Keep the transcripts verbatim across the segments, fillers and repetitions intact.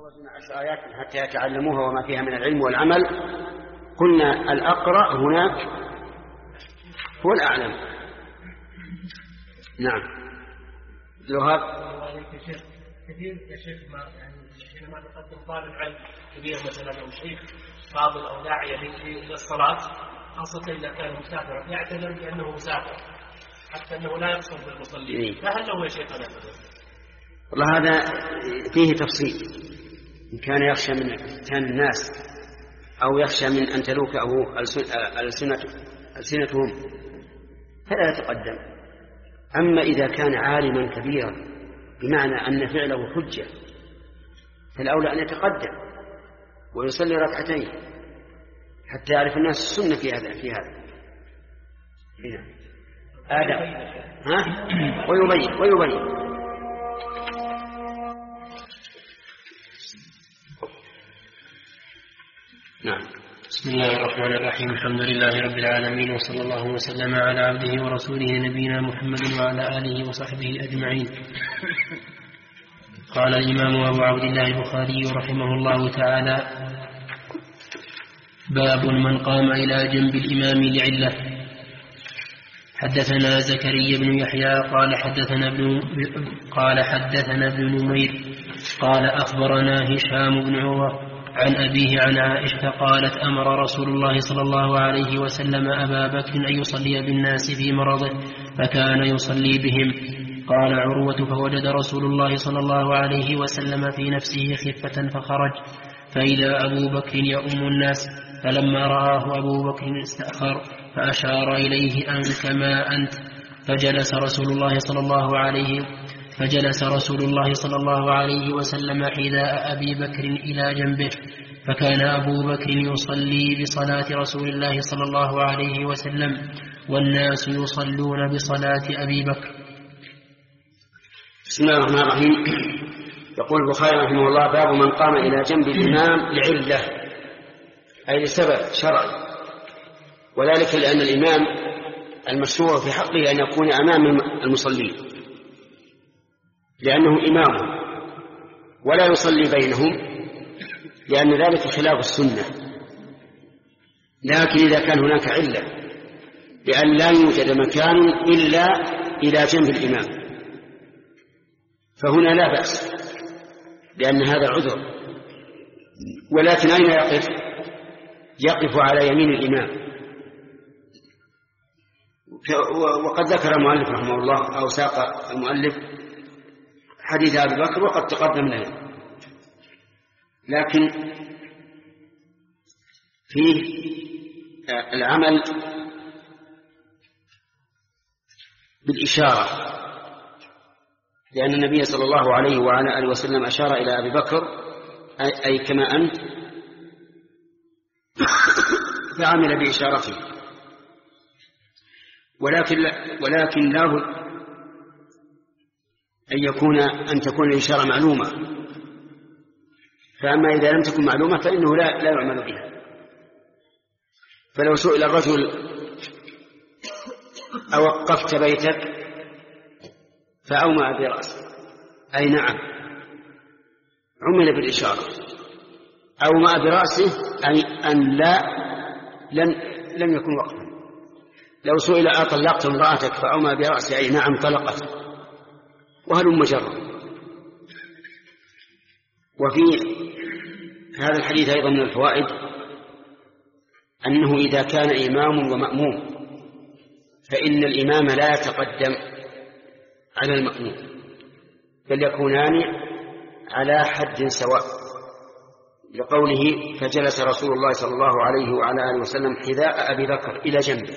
تجاوزنا عشر آيات حتى يتعلموها وما فيها من العلم والعمل. قلنا الأقرأ هناك هو الأعلم. نعم. لهذا كثير يا شيخ ما يعني حينما تقدم طالب علم كبير مثلا أو شيخ فاضل أو داعية إلى الصلاة، خاصة إذا كان مسافرا، يعتذر بأنه مسافر حتى أنه لا يقصد بالمصلين، فهل له يا شيخ هذا؟ والله هذا فيه تفصيل. إن كان يخشى من كان الناس أو يخشى من أن تلوكه ألسنتهم فلا يتقدم. أما إذا كان عالما كبيرا بمعنى أن فعله حجة فالأولى أن يتقدم ويصلي ركعتين حتى يعرف الناس السنة في هذا في هذا هنا آدم ها ويبين ويبين نعم. بسم الله الرحمن الرحيم. الحمد لله رب العالمين، وصلى الله وسلم على عبده ورسوله نبينا محمد وعلى آله وصحبه أجمعين. قال الإمام أبو عبد الله البخاري رحمه الله تعالى: باب من قام إلى جنب الإمام لعلة. حدثنا زكريا بن يحيى قال حدثنا ابن قال حدثنا ابن نمير قال أخبرنا هشام بن عروة عن أبيه عن عائشة قالت: أمر رسول الله صلى الله عليه وسلم أبا بكر أن يصلي بالناس في مرضه فكان يصلي بهم. قال عروة: فوجد رسول الله صلى الله عليه وسلم في نفسه خفة فخرج، فإذا أبو بكر يؤم الناس، فلما رآه أبو بكر استأخر فأشار إليه: أن كما أنت. فجلس رسول الله صلى الله عليه فجلس رسول الله صلى الله عليه وسلم حذاء أبي بكر إلى جنبه، فكان أبو بكر يصلي بصلاة رسول الله صلى الله عليه وسلم والناس يصلون بصلاة أبي بكر. بسم الله الرحمن الرحيم. يقول البخاري رحمه الله: باب من قام إلى جنب الإمام لعلة، أي لسبب شرعي، وذلك لأن الإمام المشروع في حقه أن يكون أمام المصلين لأنه إمامهم ولا يصلي بينهم، لأن ذلك خلاف السنة. لكن إذا كان هناك علة بأن لا يوجد مكان إلا إلى جنب الإمام فهنا لا بأس، لأن هذا عذر. ولكن أين يقف؟ يقف على يمين الإمام. وقد ذكر المؤلف رحمه الله أو ساق المؤلف حديث أبي بكر وقد تقدم لنا، لكن فيه العمل بالإشارة، لأن النبي صلى الله عليه وعلى آله وسلم أشار إلى أبي بكر أي كما أنت، فعمل بإشارته. ولكن ولكن لا أن يكون أن تكون الإشارة معلومة، فأما إذا لم تكن معلومة فإنه لا لا يعمل بها. فلو سئل الرجل: أوقفت بيتك؟ فأومأ برأسه أي نعم، عمل بالإشارة. أومأ برأسه أي أن لا لم لم يكن وقفا. لو سئل: أطلقت امرأتك؟ فأومأ برأسه أي نعم طلقت، وهل مجرد. وفي هذا الحديث أيضا من الفوائد أنه إذا كان إمام ومأموم فإن الإمام لا يتقدم على المأموم، بل يكونان على حد سواء، لقوله: فجلس رسول الله صلى الله عليه وعلى آله وسلم حذاء أبي بكر إلى جنبه،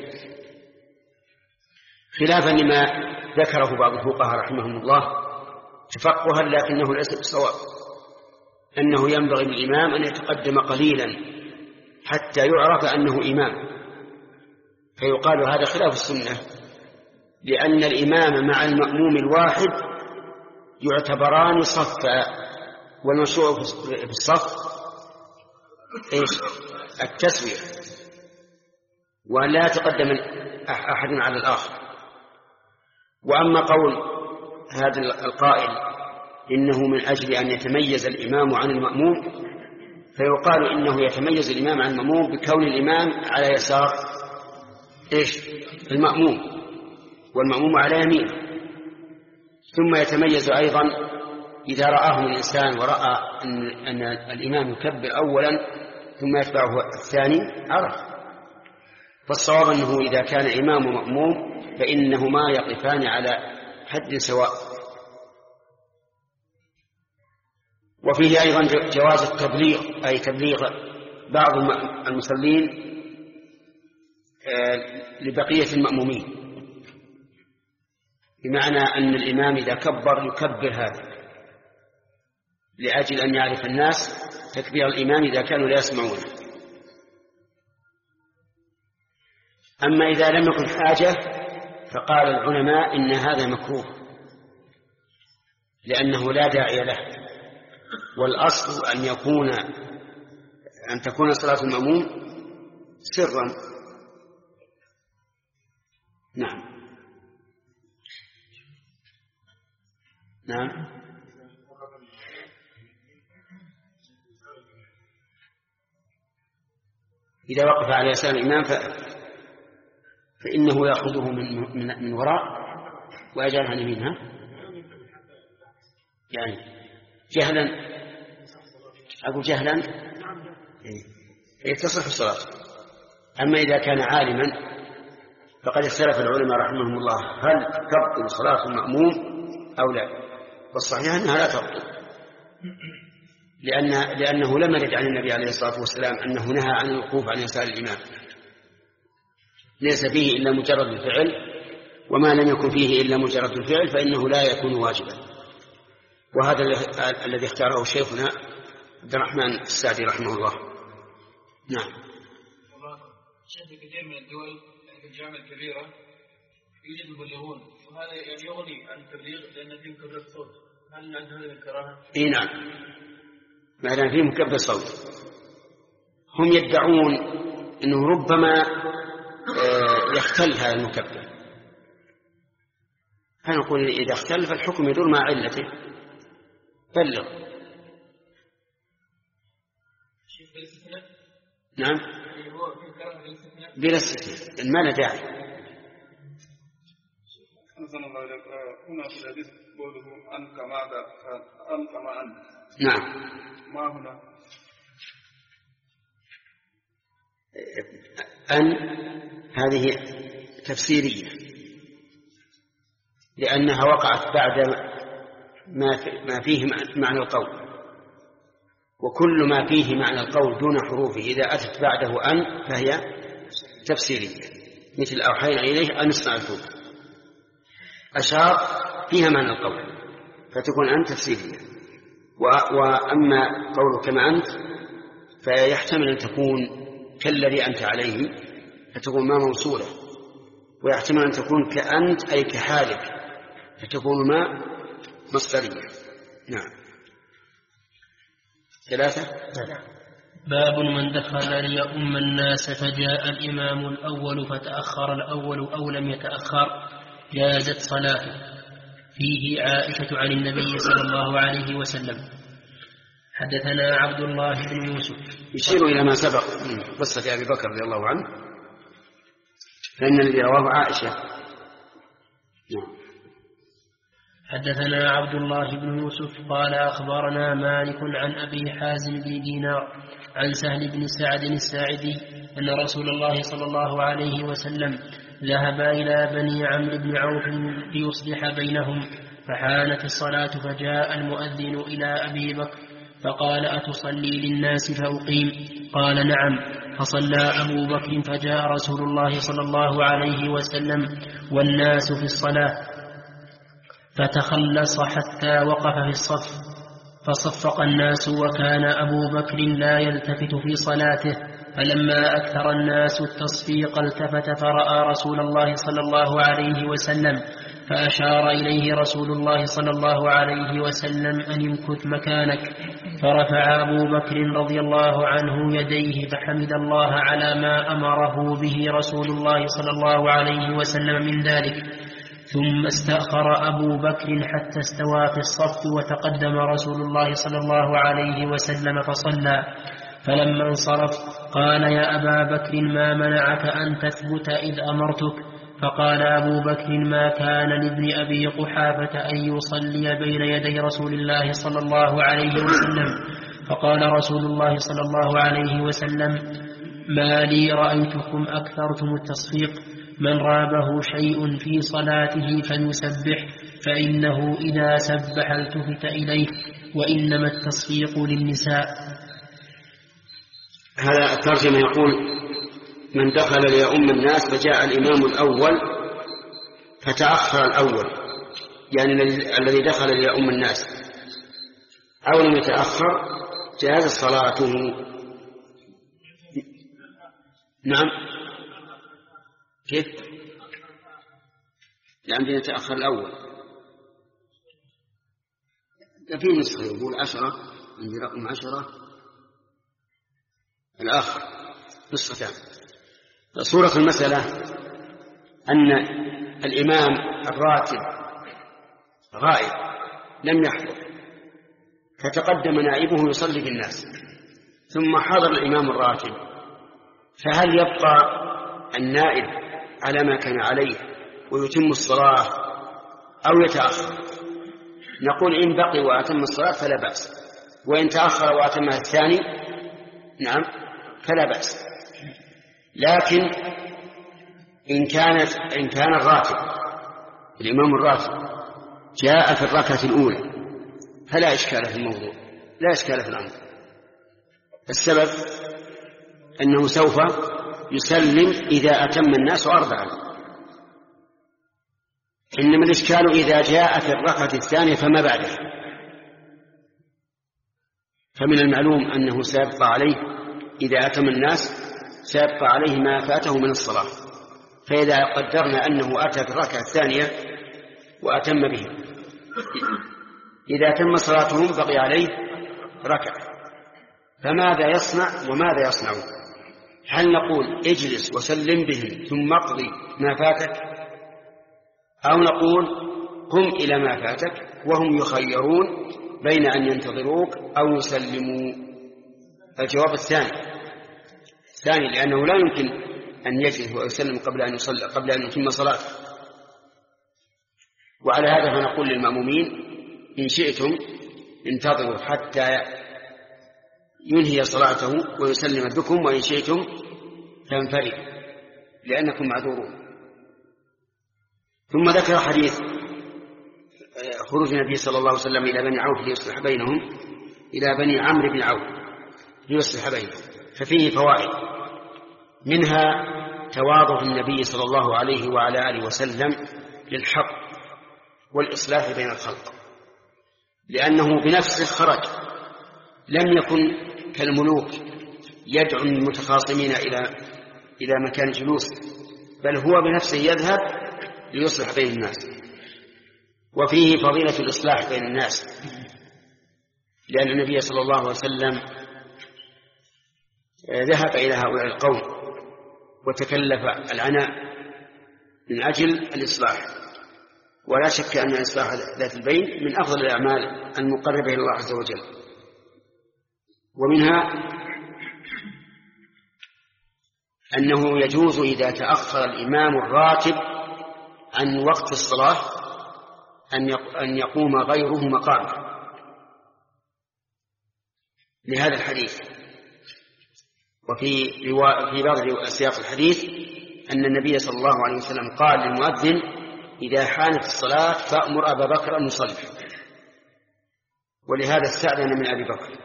خلافا لما ذكره بعض الفقهاء رحمهم الله تفقها لكنه ليس بصواب، أنه ينبغي للإمام أن يتقدم قليلا حتى يعرف أنه إمام، فيقال هذا خلاف السنة، لأن الإمام مع المأموم الواحد يعتبران صفا، والمشروع في الصف إيش؟ التسوية، ولا يتقدم أحد على الآخر. وأما قول هذا القائل إنه من أجل أن يتميز الإمام عن المأموم، فيقال إنه يتميز الإمام عن المأموم بكون الإمام على يسار إيش المأموم والمأموم على يمينه. ثم يتميز أيضا إذا رآه الإنسان ورأى أن, أن الإمام يكبر أولا ثم يتبعه الثاني عرف. فالصواب أنه إذا كان إمام ومأموم فإنهما يقفان على حد سواء. وفيه أيضا جواز التبليغ، أي تبليغ بعض المصلين لبقية المأمومين، بمعنى أن الإمام إذا كبر يكبر هذا لأجل أن يعرف الناس تكبير الإمام إذا كانوا لا يسمعون. أما إذا لم يكن حاجة فقال العلماء إن هذا مكروه لأنه لا داعي له، والأصل أن يكون أن تكون صلاة المأموم سرا. نعم نعم إذا وقف على يسار الإمام فإنه يأخذه من, من, من وراء ويجعل عن يمينها، يعني جهلا أقول جهلا يتصح الصلاة. أما إذا كان عالما فقد اختلف العلماء رحمهم الله هل تبطل صلاة المأموم أو لا، والصحيح أنها لا تبطل، لأن لأنه لم يرد عن النبي عليه الصلاة والسلام أنه نهى عن الوقوف عن يسار الإمام، ليس فيه إلا مجرد الفعل، وما لم يكن فيه إلا مجرد الفعل فإنه لا يكون واجبا. وهذا الذي اختاره شيخنا عبد الرحمن السعدي رحمه الله. نعم. شيخ في كثير من الدول في الجامعة الكبيرة يوجد مبلغون، وهذا يعني يغني عن التبليغ لأن فيه مكبر صوت، هل عند هذا الكراهة؟ إيه نعم، ما دام فيه مكبر صوت. هم يدعون أنه ربما يختل هذا المكبر، فنقول إذا اختل فالحكم يدور مع علته، بلغ. نعم بلا استثناء، ما له داعي. هنا في الحديث قوله أن كما أن كما أن. نعم. ما هنا؟ أن هذه تفسيرية لأنها وقعت بعد ما فيه معنى القول، وكل ما فيه معنى القول دون حروفه إذا أتت بعده أن فهي تفسيرية، مثل أوحينا إليه أن اصنع الفلك، أشار فيها معنى القول فتكون أن تفسيرية. وأما قوله كما أنت فيحتمل أن تكون كالذي أنت عليه فتكون ما موصولة، ويحتمل أن تكون كأنت أي كحالك فتكون ما مصدرية. نعم. ثلاثة. باب من دخل ليؤم الناس فجاء الإمام الأول فتأخر الأول أو لم يتأخر جازت صلاته. فيه عائشة عن النبي صلى الله عليه وسلم. حدثنا عبد الله بن يوسف. يشير إلى ما سبق من قصة أبي بكر رضي الله عنه، فإن الذي رواه عائشة. نعم. حدثنا عبد الله بن يوسف قال أخبرنا مالك عن أبي حازم بن دينار عن سهل بن سعد الساعدي أن رسول الله صلى الله عليه وسلم ذهب إلى بني عمرو بن عوف ليصلح بينهم، فحانت الصلاة فجاء المؤذن إلى أبي بكر فقال أتصلي للناس فأقيم؟ قال نعم. فصلى أبو بكر فجاء رسول الله صلى الله عليه وسلم والناس في الصلاة فتخلص حتى وقف في الصف فصفق الناس، وكان أبو بكر لا يلتفت في صلاته، فلما أكثر الناس التصفيق التفت فرأى رسول الله صلى الله عليه وسلم فأشار إليه رسول الله صلى الله عليه وسلم أن امكث مكانك، فرفع أبو بكر رضي الله عنه يديه فحمد الله على ما أمره به رسول الله صلى الله عليه وسلم من ذلك، ثم استأخر أبو بكر حتى استوى في الصف وتقدم رسول الله صلى الله عليه وسلم فصلى. فلما انصرف قال يا أبا بكر ما منعك أن تثبت إذ أمرتك؟ فقال أبو بكر ما كان لابن أبي قحافة أن يصلي بين يدي رسول الله صلى الله عليه وسلم. فقال رسول الله صلى الله عليه وسلم ما لي رأيتكم أكثرتم التصفيق، من رابه شيء في صلاته فليسبح فإنه إذا سبح التفت إليه وإنما التصفيق للنساء. هذا الترجمة يقول من دخل ليؤم الناس فجاء الإمام الأول فتأخر الأول، يعني الذي دخل ليؤم الناس أو لم يتأخر جاز صلاته. نعم كيف؟ لأن يتأخر الأول في نسخة يقول عشرة، عندي رقم عشرة الآخر نسختان. صورة المسألة أن الإمام الراتب غائب لم يحضر فتقدم نائبه يصلي بالناس، ثم حضر الإمام الراتب، فهل يبقى النائب على ما كان عليه ويتم الصلاة أو يتأخر؟ نقول إن بقي وأتم الصلاة فلا بأس، وإن تأخر وأتمها الثاني نعم فلا بأس. لكن إن كانت إن كان الراتب الإمام الراتب جاء في الركعة الأولى فلا إشكال في الموضوع، لا إشكال في الأمر. السبب أنه سوف يسلم إذا أتم الناس أربعا، إنما الإشكال إذا جاء في الركعة الثانية فما بعده، فمن المعلوم أنه سيبقى عليه إذا أتم الناس سيبقى عليه ما فاته من الصلاة. فإذا قدرنا أنه أتى في الركعة الثانية وأتم به، إذا تم صلاتهم بقي عليه ركعة، فماذا يصنع وماذا يصنع؟ هل نقول اجلس وسلم بهم ثم اقضي ما فاتك، أو نقول قم إلى ما فاتك وهم يخيرون بين أن ينتظروك أو يسلموا؟ الجواب الثاني الثاني لأنه لا يمكن أن يجلس ويسلم قبل أن يصلي قبل أن يتم صلاته. وعلى هذا فنقول للمأمومين إن شئتم انتظروا حتى ينهي صلاته ويسلم بكم، وإن شئتم فانفردوا لأنكم معذورون. ثم ذكر حديث خروج النبي صلى الله عليه وسلم إلى بني عوف ليصلح بينهم، إلى بني عمرو بن عوف ليصلح بينهم، ففيه فوائد، منها تواضع النبي صلى الله عليه وعلى آله وسلم للحق والإصلاح بين الخلق، لأنه بنفسه خرج، لم يكن كالملوك يدعو المتخاصمين إلى إلى مكان جلوس، بل هو بنفسه يذهب ليصلح بين الناس. وفيه فضيلة الإصلاح بين الناس، لأن النبي صلى الله عليه وسلم ذهب إلى هؤلاء القوم وتكلف العناء من أجل الإصلاح. ولا شك أن إصلاح ذات البين من أفضل الأعمال المقربة إلى الله عز وجل. ومنها أنه يجوز إذا تأخر الإمام الراتب عن وقت الصلاة أن يقوم غيره مقامه، لهذا الحديث. وفي في بعض سياق الحديث أن النبي صلى الله عليه وسلم قال للمؤذن إذا حانت الصلاة فأمر أبا بكر أن يصلي، ولهذا استأذن من أبي بكر.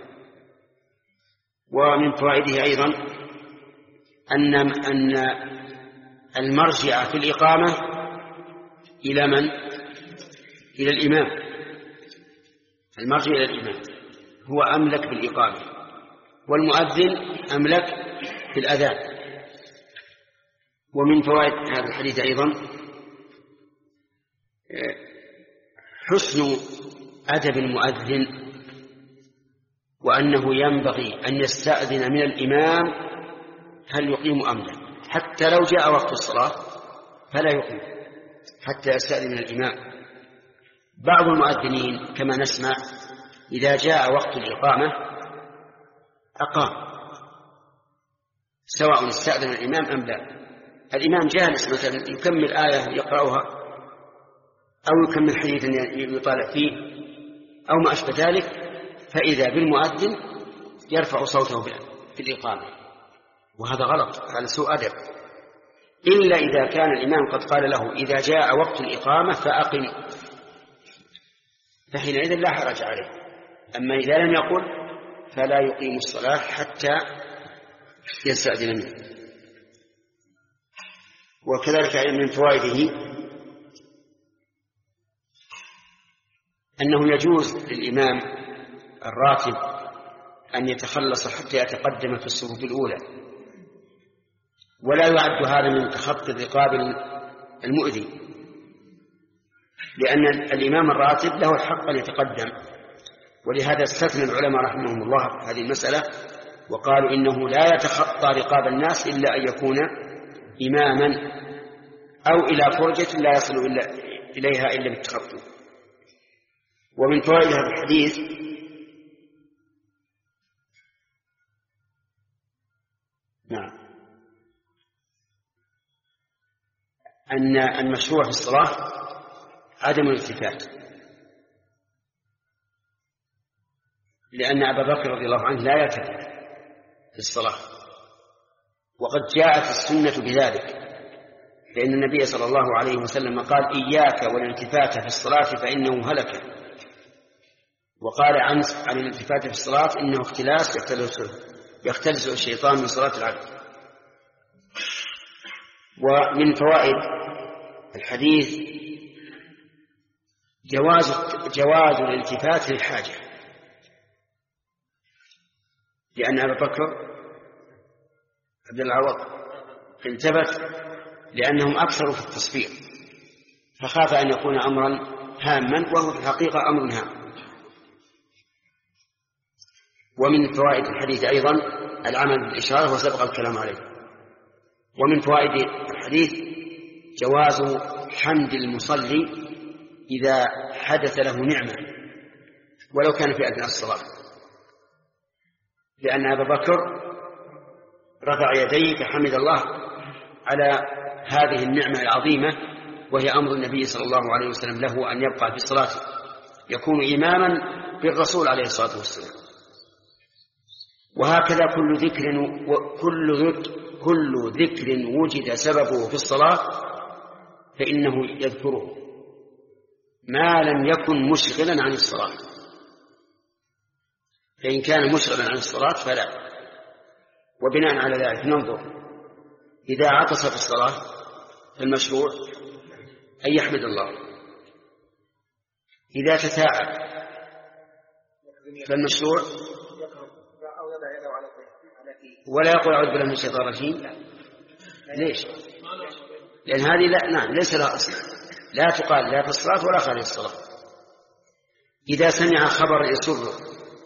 ومن فوائده أيضا أن أن المرجع في الإقامة إلى من؟ إلى الإمام. المرجع إلى الإمام هو أملك بالإقامة، والمؤذن أملك في الأذان. ومن فوائد هذا الحديث أيضا حسن أدب المؤذن، وأنه ينبغي أن يستأذن من الإمام هل يقيم أم لا، حتى لو جاء وقت الصلاة فلا يقيم، حتى يستأذن الإمام. بعض المؤذنين كما نسمع إذا جاء وقت الإقامة أقام، سواء استأذن الإمام أم لا. الإمام جالس مثلا يكمل آية يقرأها أو يكمل حديثا يطالع فيه أو ما أشبه ذلك، فإذا بالمؤذن يرفع صوته في الإقامة، وهذا غلط، هذا سوء أدب. إلا إذا كان الإمام قد قال له إذا جاء وقت الإقامة فأقم، فحينئذ لا حرج عليه. أما إذا لم يقل فلا يقيم الصلاة حتى يستأذن منه. وكذلك من فوائده أنه يجوز للإمام الراتب أن يتخلص حتى يتقدم في الصفوف الأولى، ولا يعد هذا من تخطي الرقاب المؤذي، لأن الإمام الراتب له الحق أن يتقدم. ولهذا استثنى العلماء رحمهم الله هذه المسألة وقالوا إنه لا يتخطى رقاب الناس إلا أن يكون إماما أو إلى فرجة لا يصل إلا إليها إلا بالتخطي. ومن فوائد هذا الحديث نعم أن المشروع في الصلاة عدم الالتفات، لأن أبا بكر رضي الله عنه لا يلتفت في الصلاة، وقد جاءت السنة بذلك، لأن النبي صلى الله عليه وسلم قال إياك والالتفات في الصلاة فإنه هلك، وقال عن عن الالتفات في الصلاة إنه اختلاس يختلس الشيطان من صلاة العبد. ومن فوائد الحديث جواز جواز الالتفات للحاجة، لأن أبا بكر عبد العوض التفت لأنهم أكثروا في التصفير، فخاف أن يكون أمرا هاما وهو في الحقيقة أمر هام. ومن فوائد الحديث أيضا العمل بالإشارة وسبق الكلام عليه. ومن فوائد الحديث جواز حمد المصلي إذا حدث له نعمة ولو كان في أثناء الصلاة، لأن أبا بكر رفع يديه فحمد الله على هذه النعمة العظيمة، وهي أمر النبي صلى الله عليه وسلم له أن يبقى في صلاته، يكون إماما بالرسول عليه الصلاة والسلام. وهكذا كل ذكر كل ذكر كل ذكر وجد سببه في الصلاة فإنه يذكره ما لم يكن مشغلا عن الصلاة، فإن كان مشغلا عن الصلاة فلا. وبناء على ذلك ننظر إذا عطس في الصلاة المشروع أن يحمد الله، إذا تثاءب فالمشروع ولا يقول أعوذ بالله من الشيطان الرجيم. ليش؟ لأن هذه لا نعم ليس لها أصل، لا تقال لا في الصلاة ولا خارج الصلاة. إذا سمع خبر يسره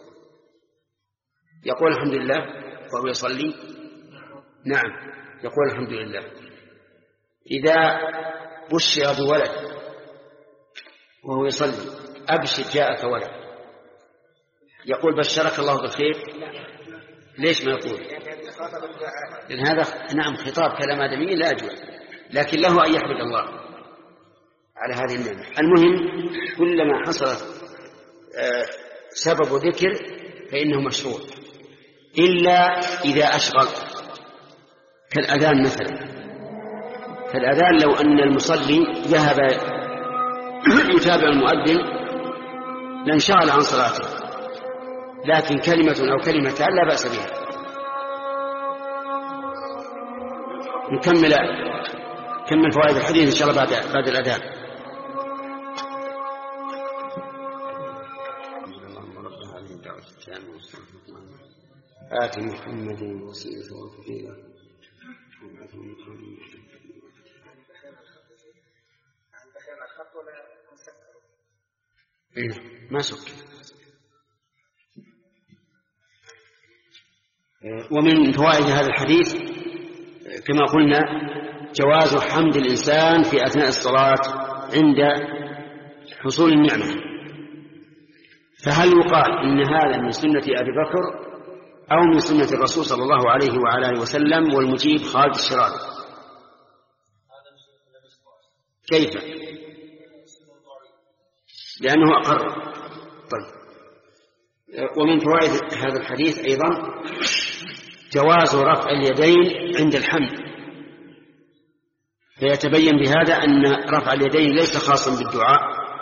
يقول الحمد لله وهو يصلي، نعم يقول الحمد لله. إذا بشر بولد وهو يصلي أبشر جاءك ولد، يقول بشرك الله بالخير. ليش ما يقول؟ لأن هذا نعم خطاب كلام آدمي لا يجوز، لكن له أن يحمد الله على هذه النعمة. المهم كلما حصلت سبب ذكر فإنه مشروع، إلا إذا أشغل كالأذان مثلا. كالأذان لو أن المصلي ذهب يتابع المؤذن لانشغل عن صلاته، لكن كلمة أو كلمتان لا بأس بها. نكمل كمل فوائد الحديث إن شاء الله بعد بعد الأذان. آت محمد وسيلة والفضيلة ما سكر. ومن فوائد هذا الحديث كما قلنا جواز حمد الإنسان في أثناء الصلاة عند حصول النعمة. فهل يقال إن هذا من سنة أبي بكر أو من سنة الرسول صلى الله عليه وعلى آله وسلم؟ والمجيب خالد الشراري. كيف؟ لأنه أقر. طيب. ومن فوائد هذا الحديث أيضا جواز رفع اليدين عند الحمد، فيتبين بهذا أن رفع اليدين ليس خاصا بالدعاء،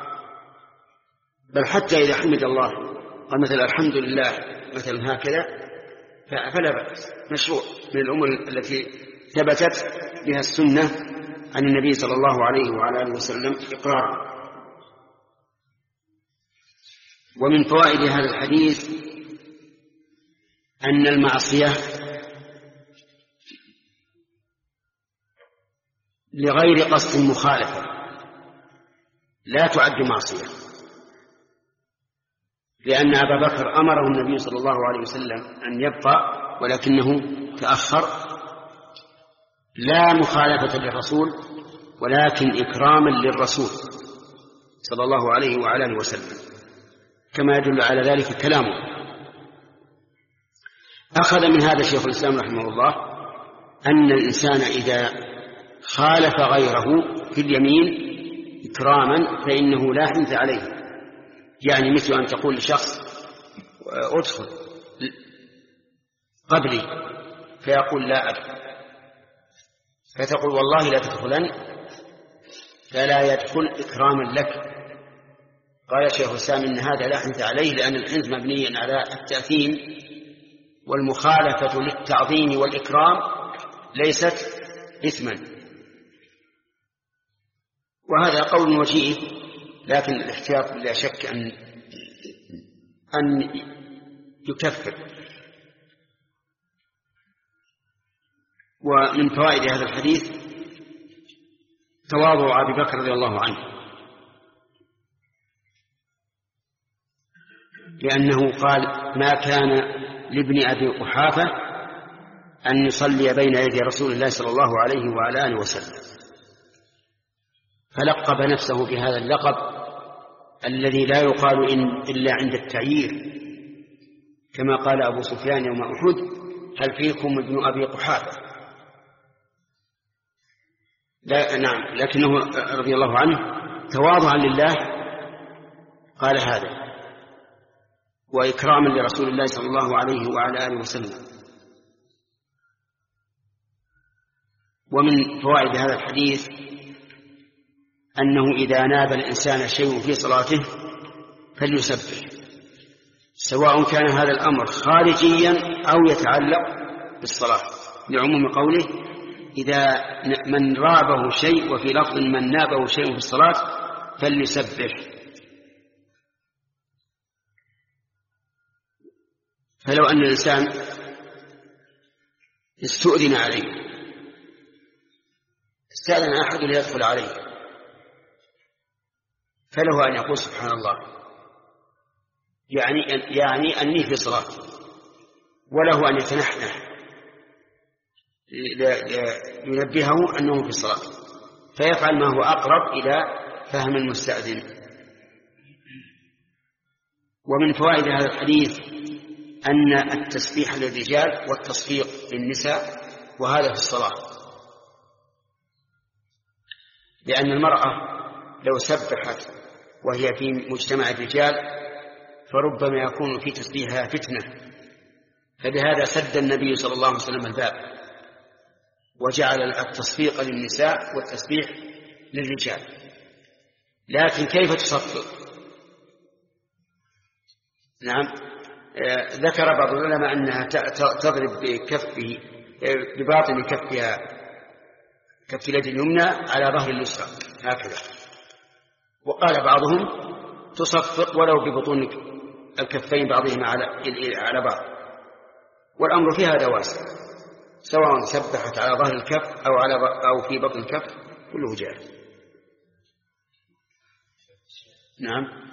بل حتى إذا حمد الله قال مثلا الحمد لله مثلا هكذا فلا بأس، مشروع من الأمور التي ثبتت بها السنة عن النبي صلى الله عليه وعلى آله وسلم إقرارا. ومن فوائد هذا الحديث أن المعصية لغير قصد مخالفة لا تعد معصية، لأن أبا بكر أمره النبي صلى الله عليه وسلم أن يبقى ولكنه تأخر، لا مخالفة للرسول ولكن إكراما للرسول صلى الله عليه وعلى آله وسلم، كما يدل على ذلك كلامه. أخذ من هذا شيخ الإسلام رحمه الله أن الإنسان إذا خالف غيره في اليمين إكراما فإنه لا حنث عليه، يعني مثل أن تقول لشخص أدخل قبلي فيقول لا أدخل، فتقول والله لا تدخلن، فلا يدخل إكراما لك. قال الشيخ الإسلام إن هذا لا حنث عليه، لأن الحنث مبني على التأثيم، والمخالفة للتعظيم والإكرام ليست إثما. وهذا قول وجيه، لكن الاحتياط لا شك أن أن يكفر. ومن فوائد هذا الحديث تواضع أبي بكر رضي الله عنه، لأنه قال ما كان لابن أبي قحافة أن يصلي بين يدي رسول الله صلى الله عليه وعلى آله وسلم، فلقب نفسه بهذا اللقب الذي لا يقال إن إلا عند التعيير، كما قال أبو سفيان يوم أحد هل فيكم ابن أبي قحافة؟ لا نعم، لكنه رضي الله عنه تواضعا لله قال هذا، وإكراما لرسول الله صلى الله عليه وعلى آله وسلم. ومن فوائد هذا الحديث أنه إذا ناب الإنسان شيء في صلاته فليسبح، سواء كان هذا الأمر خارجيا أو يتعلق بالصلاة، لعموم قوله إذا من رابه شيء، وفي لفظ من نابه شيء في الصلاة فليسبح. فلو أن الإنسان استؤذن عليه، استأذن أحد ليدخل عليه، فله أن يقول سبحان الله، يعني يعني أني في صلاة، وله أن يتنحنح ينبهه أنه في صلاة، فيفعل ما هو أقرب إلى فهم المستأذن. ومن فوائد هذا الحديث أن التسبيح للرجال والتصفيق للنساء، وهذا في الصلاة، لأن المرأة لو سبحت وهي في مجتمع الرجال فربما يكون في تسبيحها فتنة، فبهذا سد النبي صلى الله عليه وسلم الباب وجعل التصفيق للنساء والتسبيح للرجال. لكن كيف تصفق؟ نعم، ذكر بعض العلماء أنها تضرب بكفه بباطن كفها كف اليد اليمنى على ظهر اليسرى هكذا، وقال بعضهم تصفق ولو ببطون الكفين بعضهما على بعض، والأمر في هذا واسع، سواء سبحت على ظهر الكف أو على أو في بطن الكف كله جائز. نعم.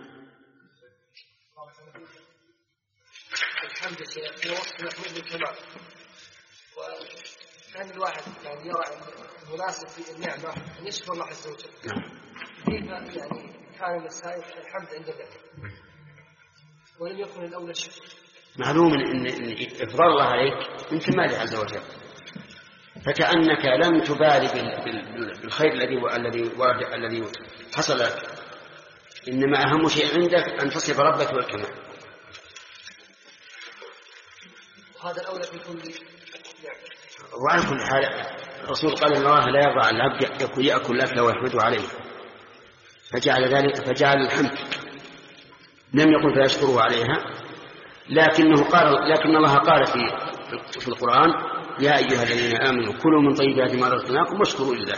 الحمد لله في وصف محمود الكمال، كان الواحد يعني يرى المناسب في النعمة أن يشكر الله عز وجل. كيف يعني كان السائل الحمد عند الله ولم يكن الأول الشكر؟ معلوم إن إفضال الله عليك من كماله عز وجل، فكأنك لم تبالي بالخير الذي الذي الذي حصل لك، إنما أهم شيء عندك أن تصف ربك والكمال. وهذا الأولى في كل نعمة. وعلى كل حال الرسول قال إن الله لا يرضى عن العبد يأكل يأكل أكله ويحمده عليه، فجعل ذلك فجعل الحمد، لم يقل فيشكره عليها، لكنه قال لكن الله قال في في القرآن يا أيها الذين آمنوا كلوا من طيبات ما رزقناكم واشكروا لله.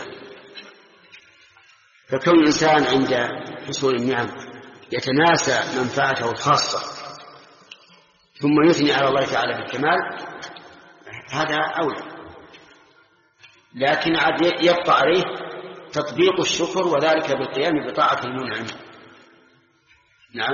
فكون الإنسان عند حصول النعم يتناسى منفعته الخاصة ثم يثني على الله تعالى بالكمال هذا أولى، لكن عاد يبقى عليه تطبيق الشكر وذلك بالقيام بطاعة المنعم. نعم.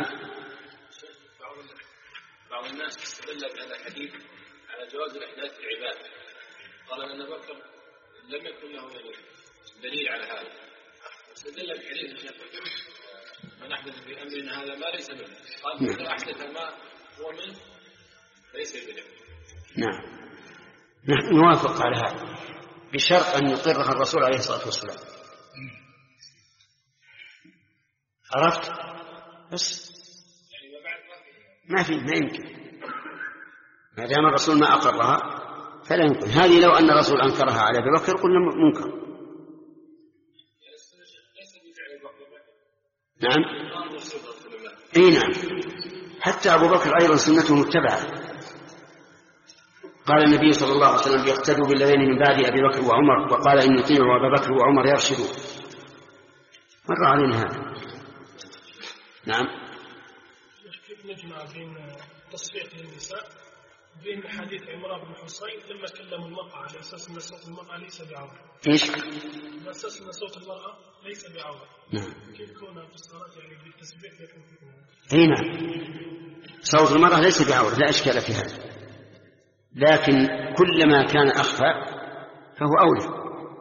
بعض الناس استدل بهذا الحديث على جواز الإحداث في العبادة، قال أن أبا بكر لم يكن له دليل على هذا، استدل بحديث الشيخ من أحدث في أمرنا هذا ما ليس منه، قال إذا أحدث ما هو منه ليس بدعة. نعم نحن نوافق على هذا بشرط أن يقرها الرسول عليه الصلاة والسلام. عرفت؟ بس ما في ما يمكن ما دام الرسول ما أقرها فلا يمكن. هذه لو أن الرسول أنكرها على أبي بكر قلنا منكر. نعم اي نعم، حتى أبو بكر أيضا سنته متبعة. قال النبي صلى الله عليه وسلم يقتدوا بالذين من بعد أبي بكر وعمر، وقال إن يطيعوا أبا بكر وعمر يرشدوا. مر علينا هذا. نعم. كيف نجمع بين تصفية النساء بين حديث عمران بن حصين لما كلموا المرأة على أساس أن صوت المرأة ليس بعورة؟ إيش؟ على أساس أن صوت المرأة ليس بعورة. نعم. كيف كونها في الصلاة يعني بالتسبيح يكون فيكم؟ أي نعم، صوت المرأة ليس بعورة لا إشكال في هذا، لكن كلما كان أخفى فهو أولى،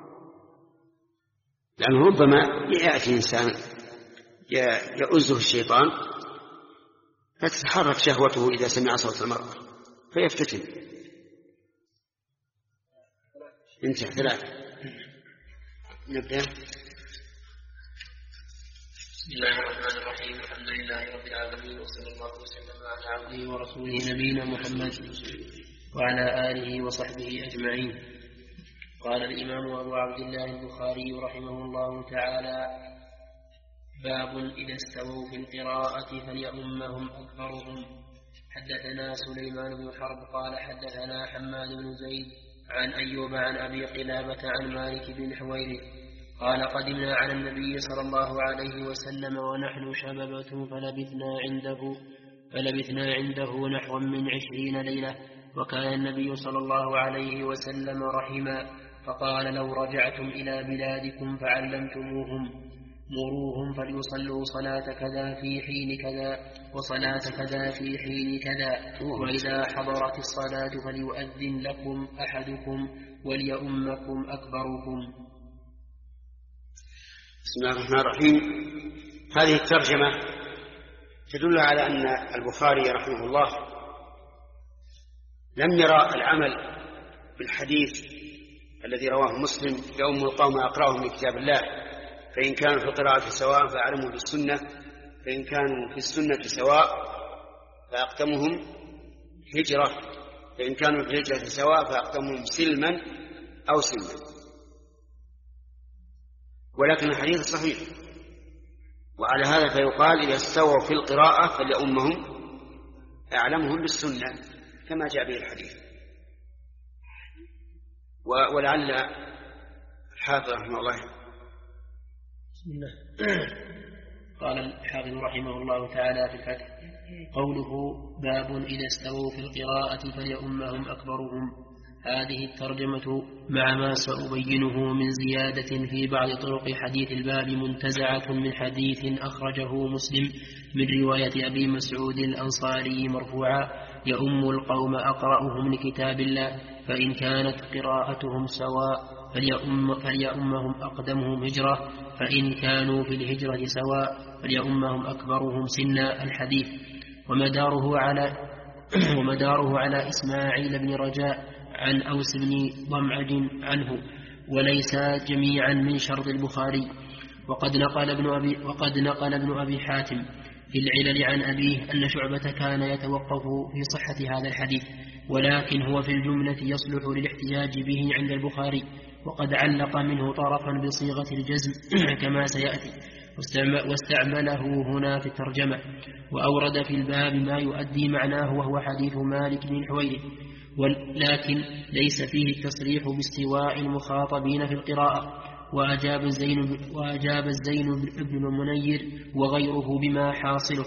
لأنه ربما يأتي إنسان يؤزه الشيطان فتتحرك شهوته إذا سمع صوت المرأة فيفتتن. انتهى. ثلاثة. نبدأ. بسم الله الرحمن الرحيم. الحمد لله رب العالمين، وصلى الله وسلم على عبده ورسوله نبينا محمد وعلى آله وصحبه أجمعين. قال الإمام أبو عبد الله البخاري رحمه الله تعالى: باب إذا استووا في القراءة فليؤمهم أكبرهم. حدثنا سليمان بن حرب قال حدثنا حماد بن زيد عن أيوب عن أبي قلابة عن مالك بن حويرث قال قدمنا على النبي صلى الله عليه وسلم ونحن شببة فلبثنا عنده فلبثنا عنده نحو من عشرين ليلة، وكان النبي صلى الله عليه وسلم رحما، فقال: لو رجعتم إلى بلادكم فعلمتموهم مروهم فليصلوا صلاة كذا في حين كذا وصلاة كذا في حين كذا، وإذا حضرت الصلاة فليؤذن لكم أحدكم وليؤمكم أكبركم. بسم الله الرحمن الرحيم. هذه الترجمة تدل على أن البخاري رحمه الله لم يرى العمل بالحديث الذي رواه مسلم: يؤم القوم أقرأهم من كتاب الله، فإن كانوا في القراءة سواء فأعلموا بالسنة، فإن كانوا في السنة سواء فأقدمهم هجرة، فإن كانوا في الهجرة سواء فأقدمهم سلما أو سلما. ولكن الحديث صحيح، وعلى هذا فيقال إذا استووا في القراءة فليؤمهم أعلمهم بالسنة كما جاء به الحديث. ولعل الحافظ رحمه الله. بسم الله. قال الحافظ رحمه الله تعالى في الفتح: قوله باب إذا استووا في القراءة فليؤمهم أكبرهم، هذه الترجمة مع ما سأبينه من زيادة في بعض طرق حديث الباب منتزعة من حديث أخرجه مسلم من رواية أبي مسعود الأنصاري مرفوعا: يؤم القوم أقرأهم لكتاب الله، فإن كانت قراءتهم سواء فليؤم فليؤمهم أقدمهم هجرة، فإن كانوا في الهجرة سواء فليؤمهم أكبرهم سنا. الحديث ومداره على ومداره على إسماعيل بن رجاء عن أوس بن ضمعج عنه، وليس جميعا من شرط البخاري. وقد نقل ابن أبي, وقد نقل ابن أبي حاتم في العلل عن أبيه أن شعبة كان يتوقف في صحة هذا الحديث، ولكن هو في الجملة يصلح للاحتجاج به عند البخاري، وقد علق منه طرفا بصيغة الجزم كما سيأتي، واستعمله هنا في الترجمة، وأورد في الباب ما يؤدي معناه وهو حديث مالك بن الحويرث، ولكن ليس فيه التصريح باستواء المخاطبين في القراءة. وأجاب الزين, وأجاب الزين بن المنير وغيره بما حاصله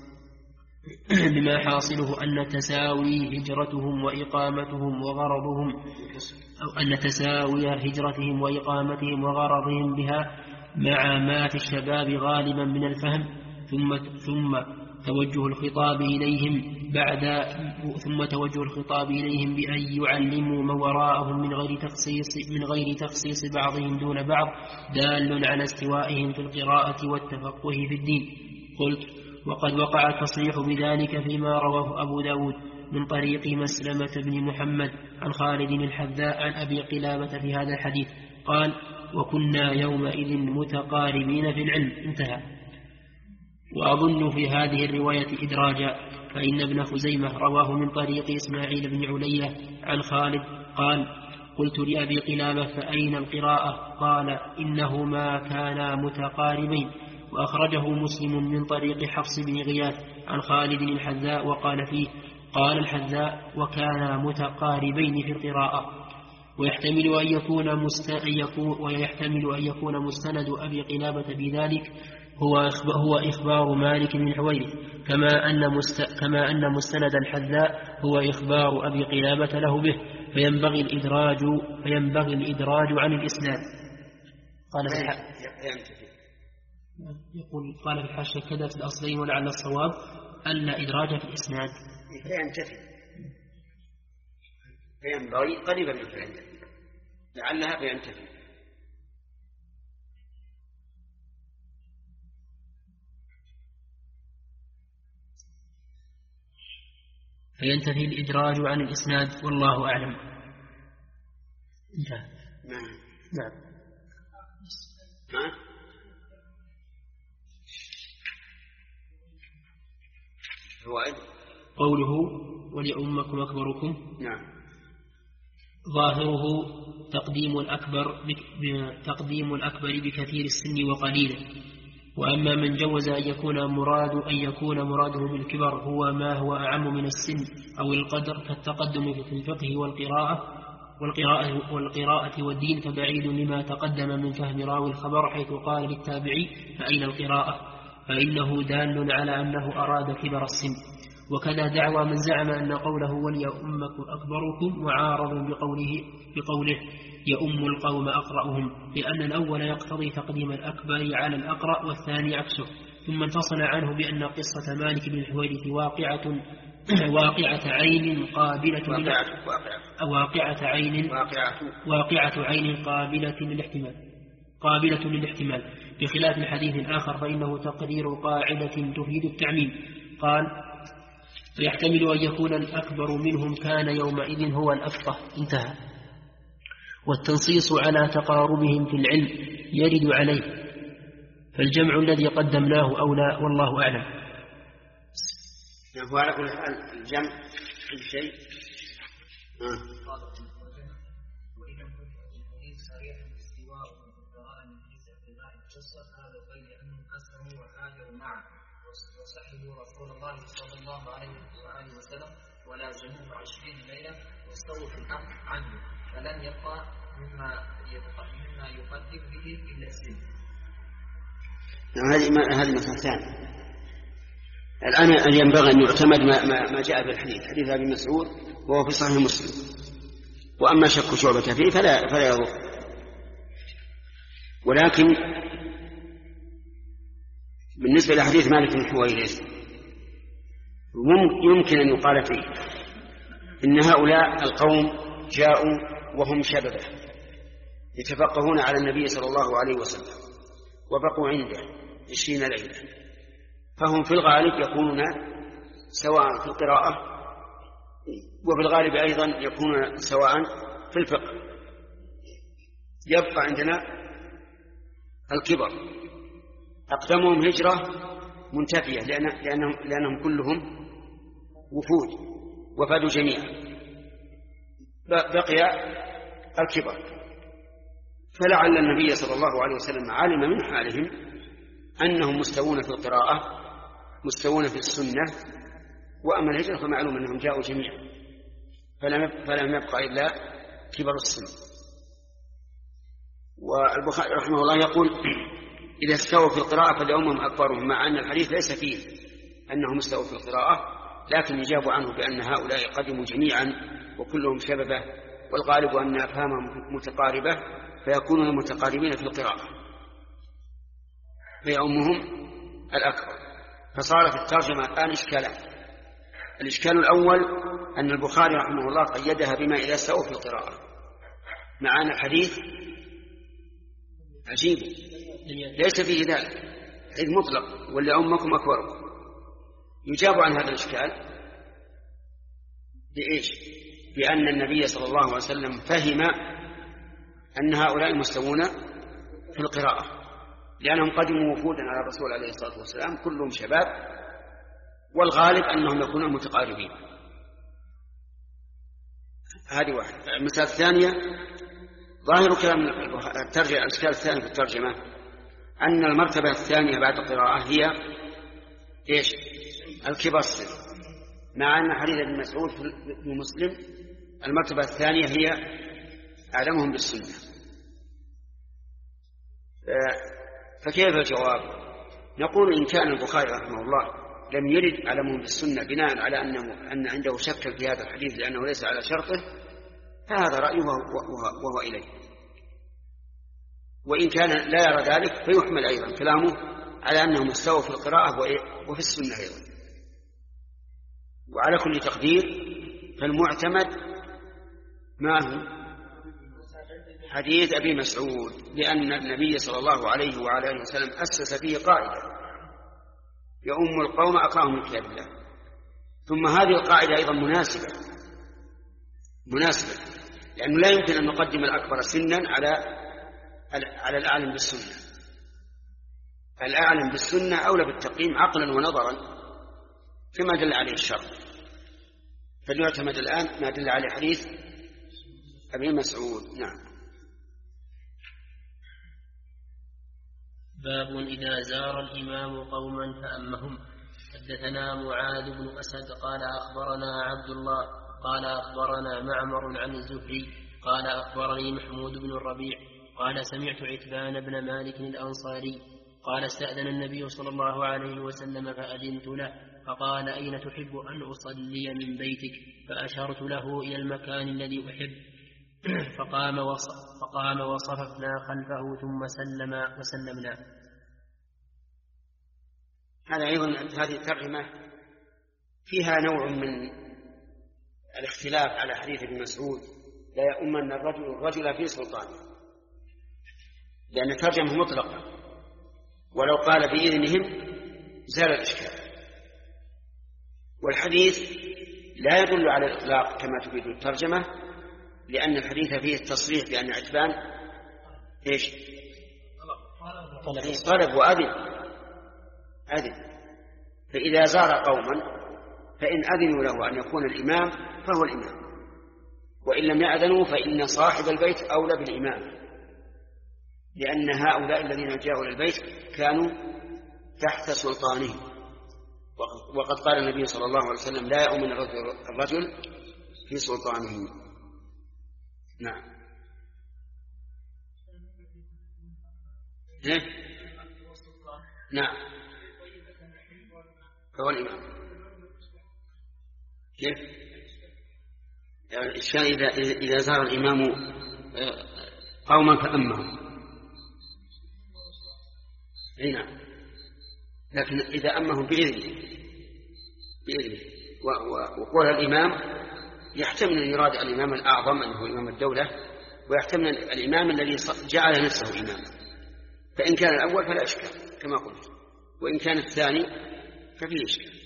بما حاصله أن تساوي هجرتهم وإقامتهم وغرضهم أو أن تساوي هجرتهم وإقامتهم وغرضهم بها مع ما في الشباب غالبا من الفهم، ثم ثم توجه الخطاب إليهم بعد ثم توجه الخطاب إليهم بأن يعلموا من وراءهم من غير تخصيص من غير تخصيص بعضهم دون بعض دال على استوائهم في القراءة والتفقه في الدين. قلت: وقد وقع التصريح بذلك فيما رواه أبو داود من طريق مسلمة بن محمد عن خالد الحذاء عن أبي قلابة في هذا الحديث قال: وكنا يومئذ متقاربين في العلم. انتهى. وأظن في هذه الرواية إدراجا، فإن ابن خزيمة رواه من طريق إسماعيل بن علية عن خالد قال: قلت لأبي قلابة: فأين القراءة؟ قال: إنهما كانا متقاربين. وأخرجه مسلم من طريق حفص بن غياث عن خالد الحذاء وقال فيه: قال الحذاء: وكانا متقاربين في القراءة. ويحتمل أن يكون مست... ويحتمل أن يكون مستند أبي قلابة بذلك هو هو إخبار مالك بن الحويرث، كما أن مست... كما أن مستند الحذاء هو إخبار أبي قلابة له به، فينبغي الإدراج فينبغي الإدراج عن الإسناد. قال في الح... يقول قال في الحاشية كذا في الأصلين، ولعل الصواب أن إدراج في الإسناد فينتفي فينبغي قريبا من فعله، لعلها فينتفي. فينتفي الإدراج عن الإسناد، والله أعلم. انتهى. نعم نعم. ها؟ قوله: وليؤمكم أكبركم. نعم. ظاهره تقديم الأكبر تقديم الأكبر بكثير السن وقليله. وأما من جوز أن يكون مراد أن يكون مراده بالكبر هو ما هو أعم من السن أو القدر كالتقدم في الفقه والقراءة والقراءة والقراءة والدين، فبعيد لما تقدم من فهم راوي الخبر حيث قال للتابعي: فأين القراءة؟ فإنه دال على أنه أراد كبر السن. وكذا دعوى من زعم أن قوله وليؤمكم أكبركم معارض بقوله بقوله يؤم القوم أقرأهم، لأن الأول يقتضي تقديم الأكبر على الأقرأ والثاني عكسه. ثم انفصل عنه بأن قصة مالك بن الحويرث واقعة واقعة عين قابلة واقعة عين واقعة عين قابلة للاحتمال قابلة للاحتمال بخلاف الحديث الآخر فإنه تقرير قاعدة تفيد التعميم. قال: ويحتمل أن يكون الأكبر منهم كان يومئذ هو الأفقه. انتهى. والتنصيص على تقاربهم في العلم يرد عليه، فالجمع الذي قدمناه أولى، والله أعلم. هو على كل حال الجمع كل شيء. آه. رسول الله صلى الله عليه وآله وسلم ولازموه عشرين ليلة واستووا في الأمر عنه، فلم يبقى مما مما يقدم به إلا السن. هذه هذه مسألة ثانية. الآن ينبغي أن يعتمد ما, ما, ما جاء بالحديث، حديث أبي مسعود وهو في صحيح مسلم. وأما شك شعبة فيه فلا فلا يضر. ولكن بالنسبة لحديث مالك بن الحويرث يمكن أن يقال فيه إن هؤلاء القوم جاءوا وهم شببه يتفقهون على النبي صلى الله عليه وسلم وبقوا عنده عشرين ليلة، فهم في الغالب يكونون سواء في القراءة وفي الغالب أيضا يكونون سواء في الفقه. يبقى عندنا الكبر، أقدمهم هجرة منتفية لأن لأنهم, لأنهم كلهم وفود وفادوا جميعا، بقي الكبر. فلعل النبي صلى الله عليه وسلم علم من حالهم أنهم مستوون في القراءة مستوون في السنة، وأما الهجرة فمعلوم أنهم جاءوا جميعا، فلم يبقى إلا كبر السن. والبخاري رحمه الله يقول إذا استووا في القراءة فليؤمهم أكبرهم، مع أن الحديث ليس فيه أنهم استووا في القراءة، لكن يجاب عنه بأن هؤلاء قدموا جميعا وكلهم شببه، والغالب أن أفهامهم متقاربة فيكونون متقاربين في القراءة فيؤمهم الأكبر. فصار في الترجمة الآن إشكالان. الإشكال الأول أن البخاري رحمه الله قيدها بما إذا استووا في القراءة، مع أن الحديث عجيب ليس فيه ذلك، حديث مطلق ولأمكم أكبركم. يجاب عن هذا الإشكال بإيش؟ بأن النبي صلى الله عليه وسلم فهم أن هؤلاء مستوون في القراءة، لأنهم قدموا وفودا على الرسول عليه الصلاة والسلام كلهم شباب، والغالب أنهم يكونون متقاربين. هذه واحدة. المسألة الثانية ظاهر كلام الترجمة، الإشكال الثاني في الترجمة أن المرتبة الثانية بعد القراءة هي إيش؟ الكبر السن، مع أن حديث ابن مسعود في مسلم المرتبة الثانية هي أعلمهم بالسنة. فكيف الجواب؟ نقول إن كان البخاري رحمه الله لم يرد أعلمهم بالسنة بناء على أنه أن عنده شك في هذا الحديث لأنه ليس على شرطه، فهذا رأيه وهو, وهو إليه. وإن كان لا يرى ذلك فيحمل أيضا كلامه على أنه مستوى في القراءة وفي السنة أيضا. وعلى كل تقدير فالمعتمد ما هو حديث أبي مسعود، لأن النبي صلى الله عليه وعلى آله وسلم أسس فيه قاعدة يؤم القوم أقراهم من كتاب الله. ثم هذه القاعدة أيضا مناسبة مناسبة لأنه لا يمكن أن نقدم الأكبر سنا على على الأعلم بالسنة. الأعلم بالسنة أولى بالتقييم عقلا ونظرا كما دل عليه الشرع. فليعتمد الآن ما دل عليه حديث أبي مسعود. نعم. باب إذا زار الإمام قوما فأمهم. حدثنا معاذ بن أسد قال أخبرنا عبد الله قال أخبرنا معمر عن الزهري قال أخبرني محمود بن الربيع قال سمعت عتبان بن مالك الأنصاري قال استأذن النبي صلى الله عليه وسلم فأذنت له فقال أين تحب أن أصلي من بيتك؟ فأشرت له إلى المكان الذي أحب فقام وصف فقام وصففنا خلفه ثم سلم وسلمنا. هذا أيضا هذه الترجمة فيها نوع من الاختلاف على حديث ابن مسعود لا يؤمن الرجل الرجل في سلطانه، لأن ترجمة مطلقة ولو قال بإذنهم زال الإشكال. والحديث لا يدل على الإطلاق كما تفيد الترجمة، لأن الحديث فيه التصريح بأن عتبان إيش؟ طلب وأذن أذن. فإذا زار قوما فإن أذنوا له أن يكون الإمام فهو الإمام، وإن لم يأذنوا فإن صاحب البيت أولى بالإمام، لأن هؤلاء الذين جاءوا للبيت كانوا تحت سلطانه. وقد قال النبي صلى الله عليه وسلم لا يؤمن الرجل في سلطانه. نعم. نعم فهو الإمام. كيف؟ يعني الإشكال إذا, إذا زار الإمام قوما فأمهم. أي نعم، لكن إذا أمهم بإذنه بإذنه وقول الإمام يحتمل أن يراد الإمام الأعظم أنه إمام الدولة، ويحتمل الإمام الذي جعل نفسه إماما. فإن كان الأول فلا إشكال كما قلت، وإن كان الثاني ففيه إشكال.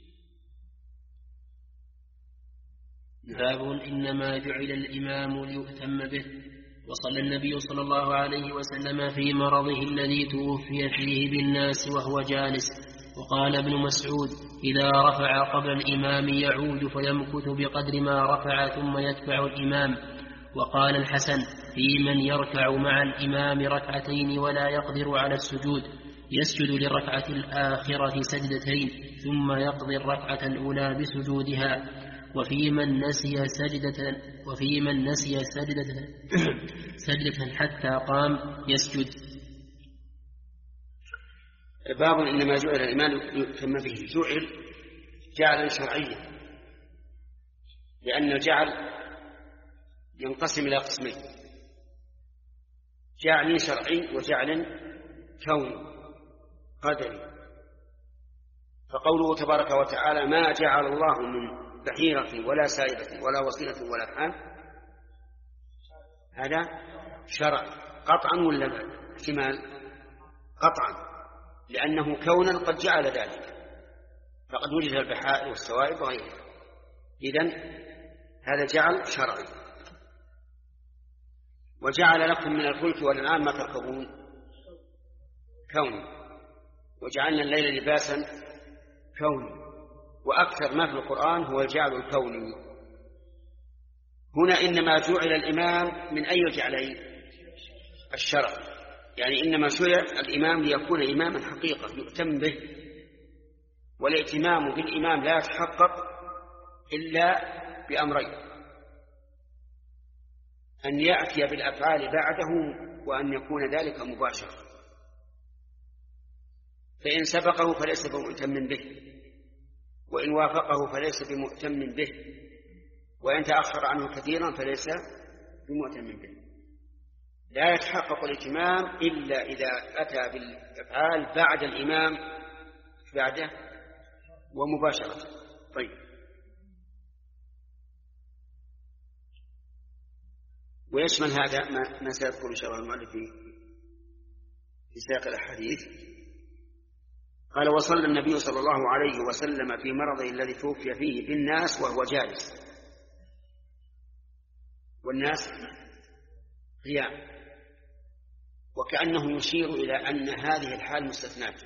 باب إنما جعل الإمام ليؤتم به. وصلى النبي صلى الله عليه وسلم في مرضه الذي توفي فيه بالناس وهو جالس. وقال ابن مسعود: إذا رفع قبل الإمام يعود فيمكث بقدر ما رفع ثم يتبع الإمام. وقال الحسن: في من يركع مع الإمام ركعتين ولا يقدر على السجود يسجد للركعة الآخرة سجدتين ثم يقضي الركعة الأولى بسجودها. وفي من نسي سجدة وفي من نسي سجدة سجدة حتى قام يسجد. باب إنما جعل الإمام يؤتم به. جعل جعلا شرعيا، لأن الجعل ينقسم إلى قسمين: جعل شرعي وجعل كوني قدري. فقوله تبارك وتعالى: ما جعل الله من بحيرة ولا سائبة ولا وصيلة ولا حام، هذا شرع قطعا ولا احتمال؟ قطعا، لأنه كونا قد جعل ذلك، فقد وجد البحائر والسوائب وغيرها. إذن هذا جعل شرعي. وجعل لكم من الفلك والأنعام ما تركبون كوني. وجعلنا الليل لباسا كوني. وأكثر ما في القرآن هو الجعل الكوني. هنا إنما جعل الإمام من أي الجعلين؟ الشرع، يعني إنما شرع الإمام ليكون إماما حقيقة يؤتم به. والائتمام بالإمام لا يتحقق إلا بأمرين: أن يأتي بالأفعال بعده، وأن يكون ذلك مباشرة. فإن سبقه فليس بمؤتم به، وإن وافقه فليس بمؤتم به، وإن تأخر عنه كثيرا فليس بمؤتم به. لا يتحقق الائتمام إلا إذا أتى بالأفعال بعد الإمام بعده ومباشرة. طيب، ويشمل هذا ما سيذكر إن شاء الله المؤلف في سياق الأحاديث. قال: وصلى النبي صلى الله عليه وسلم في مرضه الذي توفي فيه بالناس وهو جالس. والناس قيام، وكأنه يشير إلى أن هذه الحال مستثناة،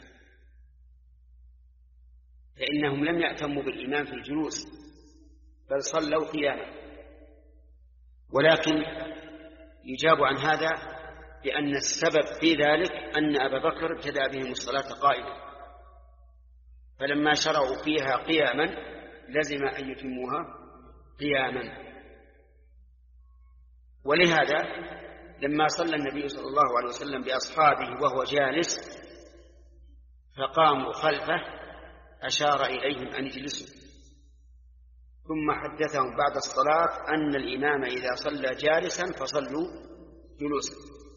فإنهم لم يأتموا بالإمام في الجلوس بل صلوا قياما. ولكن يجاب عن هذا بأن السبب في ذلك أن أبا بكر ابتدأ بهم الصلاة قائما، فلما شرعوا فيها قياما لزم أن يتموها قياما. ولهذا لما صلى النبي صلى الله عليه وسلم بأصحابه وهو جالس فقاموا خلفه أشار إليهم أن يجلسوا، ثم حدثهم بعد الصلاة أن الإمام إذا صلى جالسا فصلوا جلوسا.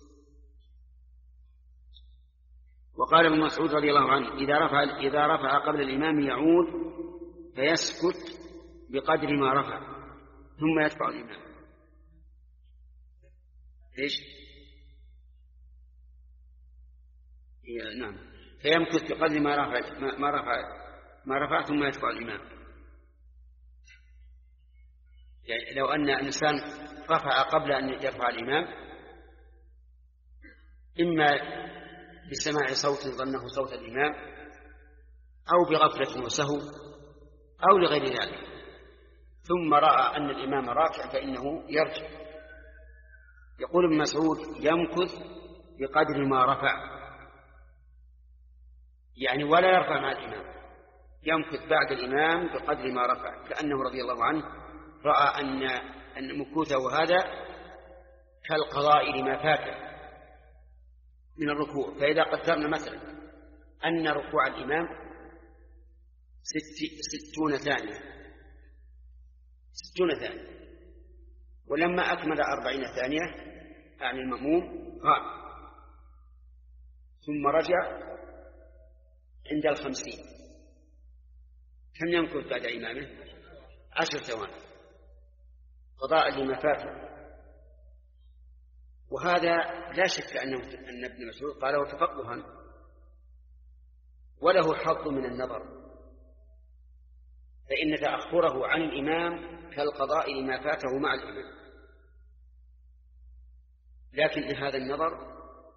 وقال ابن مسعود رضي الله عنه: إذا رفع, إذا رفع قبل الإمام يعود فيسكت بقدر ما رفع ثم يتبع الإمام. إيش؟ نعم، فيمكث بقدر ما رفع ما رفع ما رفع ثم يتبع الإمام. يعني لو أن إنسان رفع قبل أن يرفع الإمام، إما بسماع صوت ظنه صوت الإمام، أو بغفلة وسهو، أو لغير ذلك، ثم رأى أن الإمام راكع فإنه يرجع. يقول ابن مسعود: يمكث بقدر ما رفع، يعني ولا يرفع مع الإمام، يمكث بعد الإمام بقدر ما رفع، كأنه رضي الله عنه رأى أن أن مكوثه هذا كالقضاء لما فات من الركوع. فإذا قدرنا مثلا أن ركوع الإمام ست ستون ثانية ستون ثانية ولما أكمل أربعين ثانية يعني المأموم قام، ثم رجع عند الخمسين، كم يمكث بعد إمامه؟ عشر ثواني. قضاء لما فاته. وهذا لا شك أنه أن ابن مسعود قاله تفقها، وله حظ من النظر، فإن تأخره عن الإمام كالقضاء لما فاته مع الإمام. لكن هذا النظر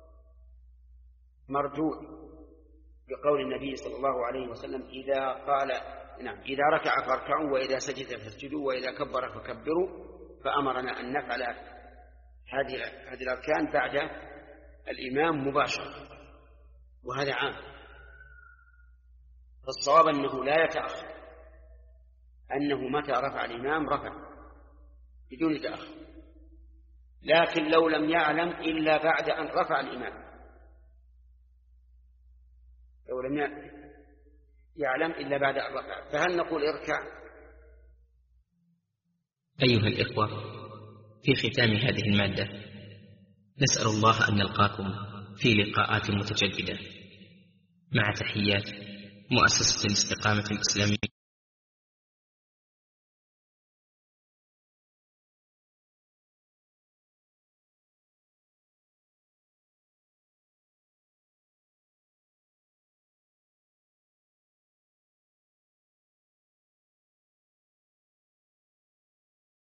مردود بقول النبي صلى الله عليه وسلم إذا قال نعم إذا ركع فاركعوا وإذا سجد فاسجدوا وإذا كبر فكبروا، فأمرنا أن نفعل هذه هذه الأركان بعد الإمام مباشرة، وهذا عام. فالصواب أنه لا يتأخر، أنه متى رفع الإمام رفع بدون تأخر، لكن لو لم يعلم إلا بعد أن رفع الإمام، لو لم يعلم إلا بعد أن رفع، فهل نقول اركع؟ أيها الإخوة، في ختام هذه المادة نسأل الله أن نلقاكم في لقاءات متجددة، مع تحيات مؤسسة الاستقامة الإسلامية.